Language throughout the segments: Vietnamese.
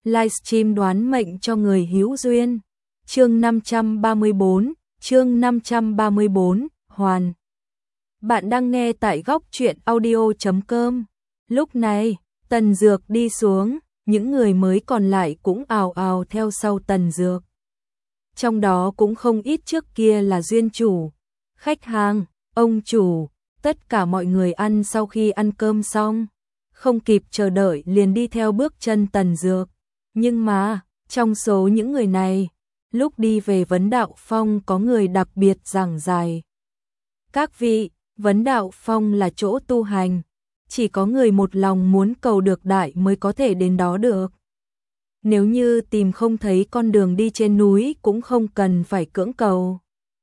livestream đoán mệnh cho người hữu duyên. Chương 534, Hoàn. Bạn đang nghe tại góc truyện audio.com. Lúc này, Tần Dược đi xuống, những người mới còn lại cũng ào ào theo sau Tần Dược. Trong đó cũng không ít trước kia là duyên chủ, khách hàng, ông chủ, tất cả mọi người ăn sau khi ăn cơm xong, không kịp chờ đợi liền đi theo bước chân Tần Dược. Nhưng mà, trong số những người này, lúc đi về Vấn Đạo Phong có người đặc biệt giảng giải. Các vị, Vấn Đạo Phong là chỗ tu hành, chỉ có người một lòng muốn cầu được đại mới có thể đến đó được. Nếu như tìm không thấy con đường đi trên núi cũng không cần phải cưỡng cầu.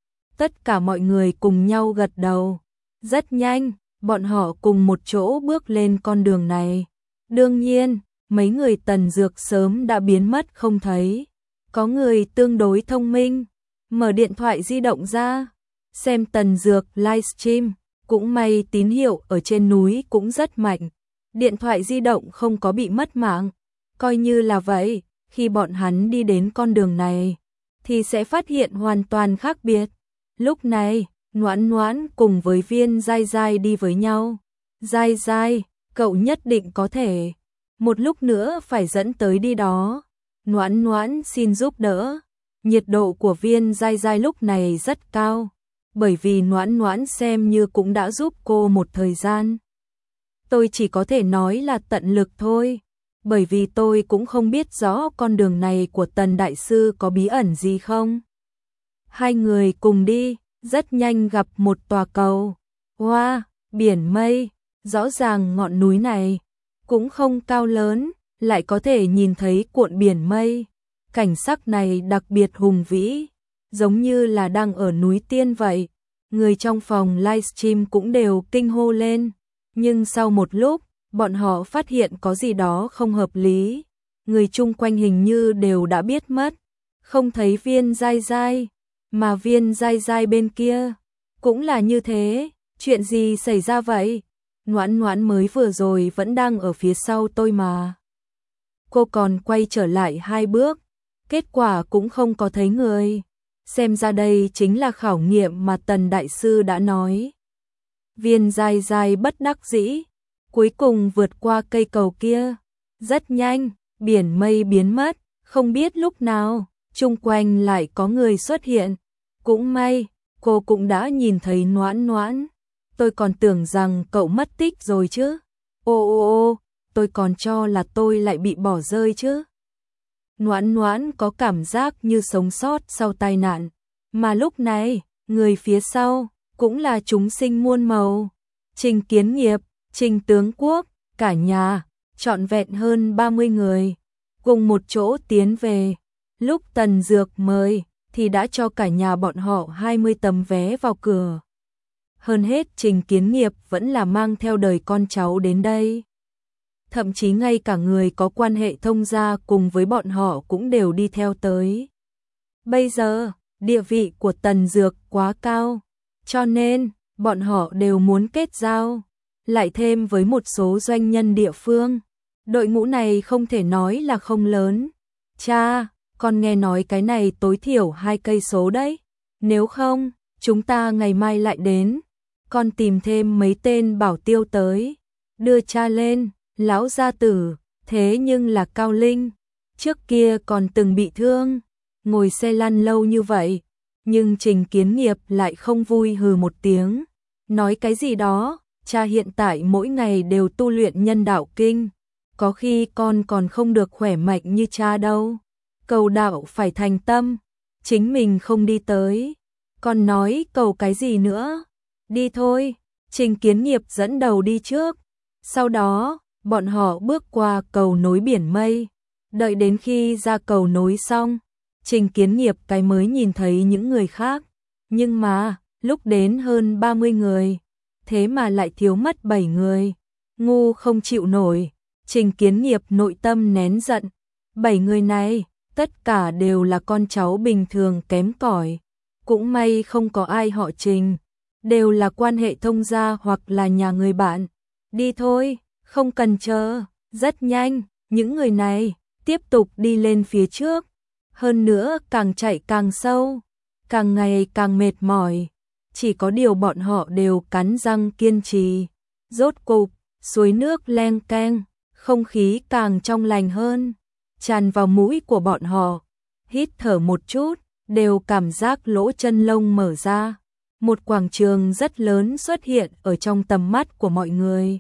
Tất cả mọi người cùng nhau gật đầu. Rất nhanh, bọn họ cùng một chỗ bước lên con đường này. Đương nhiên, mấy người Tần Dược sớm đã biến mất không thấy. Có người tương đối thông minh, mở điện thoại di động ra, xem Tần Dược livestream, cũng may tín hiệu ở trên núi cũng rất mạnh. Điện thoại di động không có bị mất mạng. Coi như là vậy, khi bọn hắn đi đến con đường này, thì sẽ phát hiện hoàn toàn khác biệt. Lúc này, Noãn Noãn cùng với Viên Giai Giai đi với nhau. Giai Giai, cậu nhất định có thể. Một lúc nữa phải dẫn tới đi đó. Noãn Noãn xin giúp đỡ. Nhiệt độ của Viên Giai Giai lúc này rất cao, bởi vì Noãn Noãn xem như cũng đã giúp cô một thời gian. Tôi chỉ có thể nói là tận lực thôi, bởi vì tôi cũng không biết rõ con đường này của Tần Đại Sư có bí ẩn gì không. Hai người cùng đi, rất nhanh gặp một tòa cầu. Wow, biển mây, rõ ràng ngọn núi này cũng không cao lớn, lại có thể nhìn thấy cuộn biển mây. Cảnh sắc này đặc biệt hùng vĩ, giống như là đang ở núi tiên vậy. Người trong phòng livestream cũng đều kinh hô lên, nhưng sau một lúc, bọn họ phát hiện có gì đó không hợp lý. Người chung quanh hình như đều đã biết mất, không thấy Viên Giai Giai, mà Viên Giai Giai bên kia cũng là như thế. Chuyện gì xảy ra vậy? Noãn Noãn mới vừa rồi vẫn đang ở phía sau tôi mà. Cô còn quay trở lại 2 bước, kết quả cũng không có thấy người. Xem ra đây chính là khảo nghiệm mà Tần Đại Sư đã nói. Viên Giai Giai bất đắc dĩ, cuối cùng vượt qua cây cầu kia. Rất nhanh, biển mây biến mất, không biết lúc nào, chung quanh lại có người xuất hiện. Cũng may, cô cũng đã nhìn thấy Noãn Noãn. Tôi còn tưởng rằng cậu mất tích rồi chứ. Ô, tôi còn cho là tôi lại bị bỏ rơi chứ. Noãn Noãn có cảm giác như sống sót sau tai nạn, mà lúc này, người phía sau cũng là chúng sinh muôn màu. Trình Kiến Nghiệp, Trình Tướng Quốc, cả nhà, trọn vẹn hơn 30 người, cùng một chỗ tiến về. Lúc Tần Dược mời, thì đã cho cả nhà bọn họ 20 tấm vé vào cửa. Hơn hết Trình Kiến Nghiệp vẫn là mang theo đời con cháu đến đây. Thậm chí ngay cả người có quan hệ thông gia cùng với bọn họ cũng đều đi theo tới. Bây giờ, địa vị của Tần Dược quá cao, cho nên bọn họ đều muốn kết giao, lại thêm với một số doanh nhân địa phương. Đội ngũ này không thể nói là không lớn. Cha, con nghe nói cái này tối thiểu 2 cây số đấy. Nếu không, chúng ta ngày mai lại đến. Con tìm thêm mấy tên bảo tiêu tới, đưa cha lên. Lão gia tử, thế nhưng là Cao Linh, trước kia còn từng bị thương, ngồi xe lăn lâu như vậy, nhưng Trình Kiến Nghiệp lại không vui hừ một tiếng, nói cái gì đó, cha hiện tại mỗi ngày đều tu luyện nhân đạo kinh, có khi con còn không được khỏe mạnh như cha đâu, cầu đạo phải thành tâm, chính mình không đi tới, con nói cầu cái gì nữa, đi thôi. Trình Kiến Nghiệp dẫn đầu đi trước, sau đó bọn họ bước qua cầu nối biển mây, đợi đến khi ra cầu nối xong, Trình Kiến Nghiệp cái mới nhìn thấy những người khác, nhưng mà, lúc đến hơn 30 người, thế mà lại thiếu mất 7 người, ngu không chịu nổi, Trình Kiến Nghiệp nội tâm nén giận, 7 người này, tất cả đều là con cháu bình thường kém cỏi, cũng may không có ai họ Trình, đều là quan hệ thông gia hoặc là nhà người bạn, đi thôi. Không cần chờ, rất nhanh, những người này tiếp tục đi lên phía trước, hơn nữa càng chạy càng sâu, càng ngày càng mệt mỏi, chỉ có điều bọn họ đều cắn răng kiên trì. Rốt cục, suối nước leng keng, không khí càng trong lành hơn, tràn vào mũi của bọn họ, hít thở một chút, đều cảm giác lỗ chân lông mở ra. Một quảng trường rất lớn xuất hiện ở trong tầm mắt của mọi người.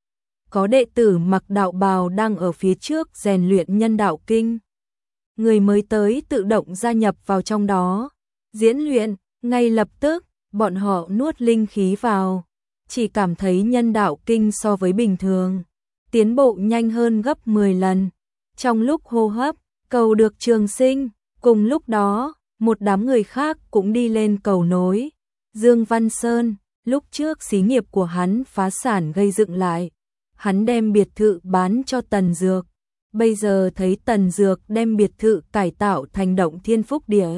Có đệ tử mặc đạo bào đang ở phía trước rèn luyện nhân đạo kinh. Người mới tới tự động gia nhập vào trong đó, diễn luyện, ngay lập tức, bọn họ nuốt linh khí vào, chỉ cảm thấy nhân đạo kinh so với bình thường, tiến bộ nhanh hơn gấp 10 lần. Trong lúc hô hấp, cầu được trường sinh, cùng lúc đó, một đám người khác cũng đi lên cầu nối. Dương Văn Sơn, lúc trước xí nghiệp của hắn phá sản gây dựng lại, hắn đem biệt thự bán cho Tần Dược, bây giờ thấy Tần Dược đem biệt thự cải tạo thành động thiên phúc địa.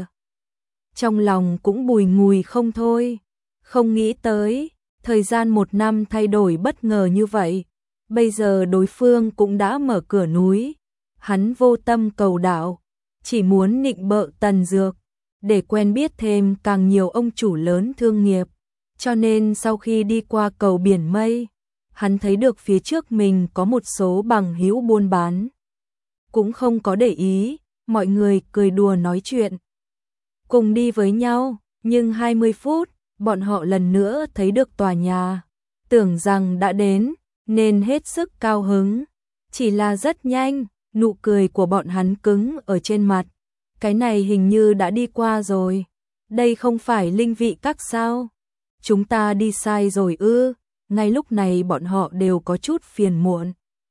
Trong lòng cũng bùi ngùi không thôi, không nghĩ tới, thời gian 1 năm thay đổi bất ngờ như vậy, bây giờ đối phương cũng đã mở cửa núi, hắn vô tâm cầu đạo, chỉ muốn nịnh bợ Tần Dược, để quen biết thêm càng nhiều ông chủ lớn thương nghiệp, cho nên sau khi đi qua cầu biển mây, hắn thấy được phía trước mình có một số bằng hữu buôn bán. Cũng không có để ý, mọi người cười đùa nói chuyện, cùng đi với nhau, nhưng 20 phút, bọn họ lần nữa thấy được tòa nhà, tưởng rằng đã đến, nên hết sức cao hứng, chỉ là rất nhanh, nụ cười của bọn hắn cứng ở trên mặt, cái này hình như đã đi qua rồi, đây không phải linh vị các sao, chúng ta đi sai rồi ư. Ngay lúc này bọn họ đều có chút phiền muộn.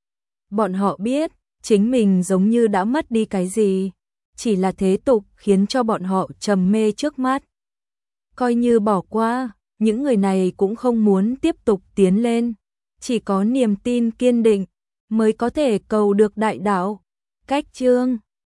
Bọn họ biết, chính mình giống như đã mất đi cái gì, chỉ là thế tục khiến cho bọn họ trầm mê trước mắt. Coi như bỏ qua, những người này cũng không muốn tiếp tục tiến lên, chỉ có niềm tin kiên định mới có thể cầu được đại đạo. Cách chương